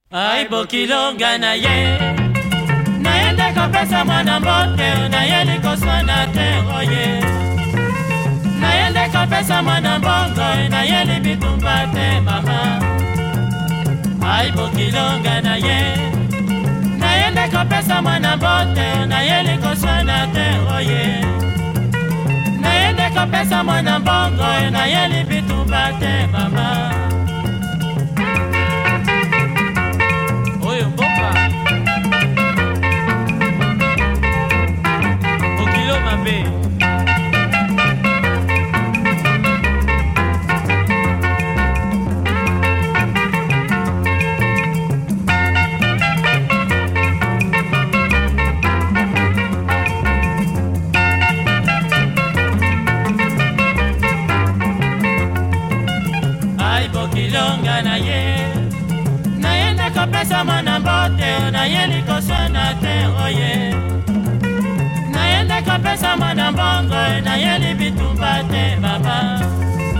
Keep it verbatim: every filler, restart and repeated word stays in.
Ai bokilonga na ye naende kopesa mwana mbote nayeli koswana te oye naende kopesa mwana mbongo nayeli bitumba te mama. Ai bokilonga na ye naende kopesa mwana mbote nayeli koswana te oye naende kopesa mwana mbongo nayeli bitumba te mama. Bokilonga na ye naende kopesa mwana mbote nayeli koswana te oye naende kopesa mwana mbongo nayeli bitumba te baba.